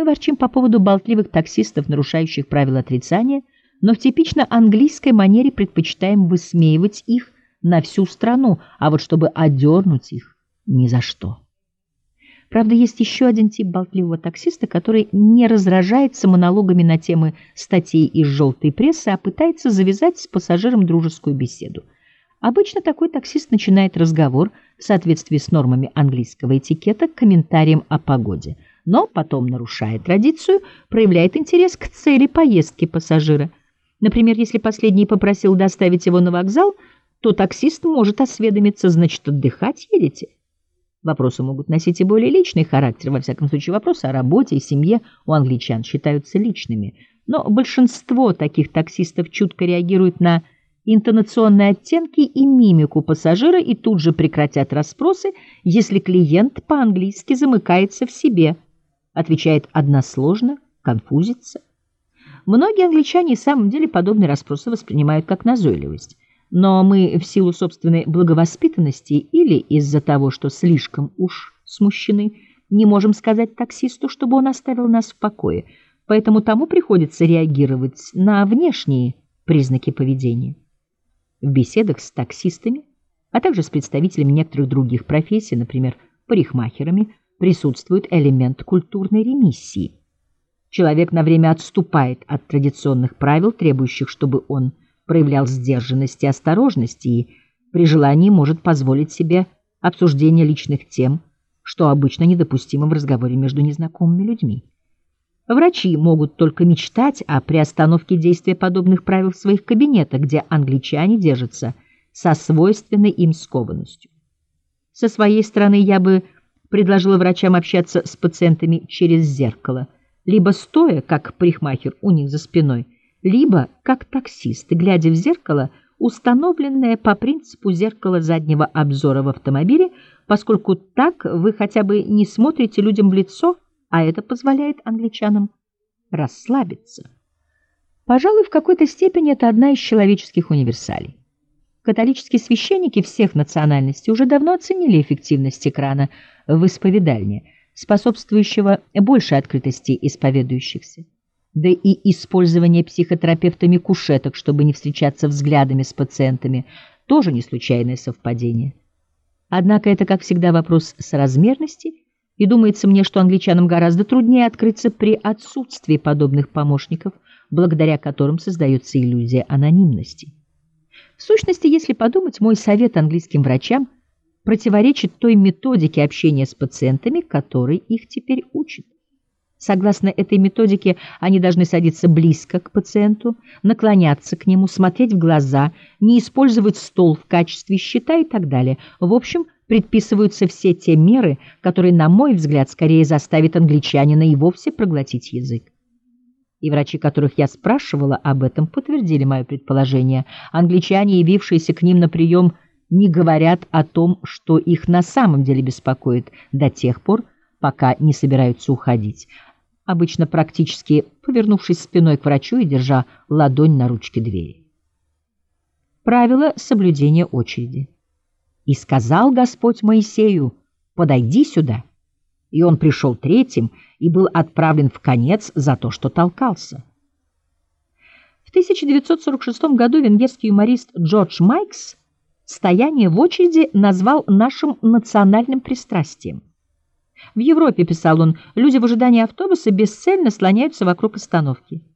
Мы ворчим по поводу болтливых таксистов, нарушающих правила отрицания, но в типично английской манере предпочитаем высмеивать их на всю страну, а вот чтобы одернуть их — ни за что. Правда, есть еще один тип болтливого таксиста, который не раздражается монологами на темы статей из желтой прессы, а пытается завязать с пассажиром дружескую беседу. Обычно такой таксист начинает разговор в соответствии с нормами английского этикета комментарием о погоде, но потом, нарушая традицию, проявляет интерес к цели поездки пассажира. Например, если последний попросил доставить его на вокзал, то таксист может осведомиться: значит, отдыхать едете? Вопросы могут носить и более личный характер. Во всяком случае, вопросы о работе и семье у англичан считаются личными. Но большинство таких таксистов чутко реагируют на интонационные оттенки и мимику пассажира и тут же прекратят расспросы, если клиент по-английски замыкается в себе, отвечает односложно, конфузится. Многие англичане и в самом деле подобные расспросы воспринимают как назойливость. Но мы в силу собственной благовоспитанности или из-за того, что слишком уж смущены, не можем сказать таксисту, чтобы он оставил нас в покое, поэтому тому приходится реагировать на внешние признаки поведения. В беседах с таксистами, а также с представителями некоторых других профессий, например, парикмахерами, присутствует элемент культурной ремиссии. Человек на время отступает от традиционных правил, требующих, чтобы он проявлял сдержанность и осторожность, и при желании может позволить себе обсуждение личных тем, что обычно недопустимо в разговоре между незнакомыми людьми. Врачи могут только мечтать о приостановке действия подобных правил в своих кабинетах, где англичане держатся со свойственной им скованностью. Со своей стороны я бы предложила врачам общаться с пациентами через зеркало, либо стоя, как парикмахер у них за спиной, либо как таксист, глядя в зеркало, установленное по принципу зеркала заднего обзора в автомобиле, поскольку так вы хотя бы не смотрите людям в лицо, а это позволяет англичанам расслабиться. Пожалуй, в какой-то степени это одна из человеческих универсалей. Католические священники всех национальностей уже давно оценили эффективность экрана в исповедальне, способствующего большей открытости исповедующихся. Да и использование психотерапевтами кушеток, чтобы не встречаться взглядами с пациентами, тоже не случайное совпадение. Однако это, как всегда, вопрос соразмерности, и думается мне, что англичанам гораздо труднее открыться при отсутствии подобных помощников, благодаря которым создается иллюзия анонимности. В сущности, если подумать, мой совет английским врачам противоречит той методике общения с пациентами, которой их теперь учат. Согласно этой методике, они должны садиться близко к пациенту, наклоняться к нему, смотреть в глаза, не использовать стол в качестве щита и так далее. В общем, предписываются все те меры, которые, на мой взгляд, скорее заставят англичанина и вовсе проглотить язык. И врачи, которых я спрашивала об этом, подтвердили мое предположение. Англичане, явившиеся к ним на прием, не говорят о том, что их на самом деле беспокоит, до тех пор, пока не собираются уходить, обычно практически повернувшись спиной к врачу и держа ладонь на ручке двери. Правило соблюдения очереди. «И сказал Господь Моисею: подойди сюда. И он пришел третьим и был отправлен в конец за то, что толкался». В 1946 году венгерский юморист Джордж Майкс стояние в очереди назвал нашим национальным пристрастием. В Европе, писал он, люди в ожидании автобуса бесцельно слоняются вокруг остановки.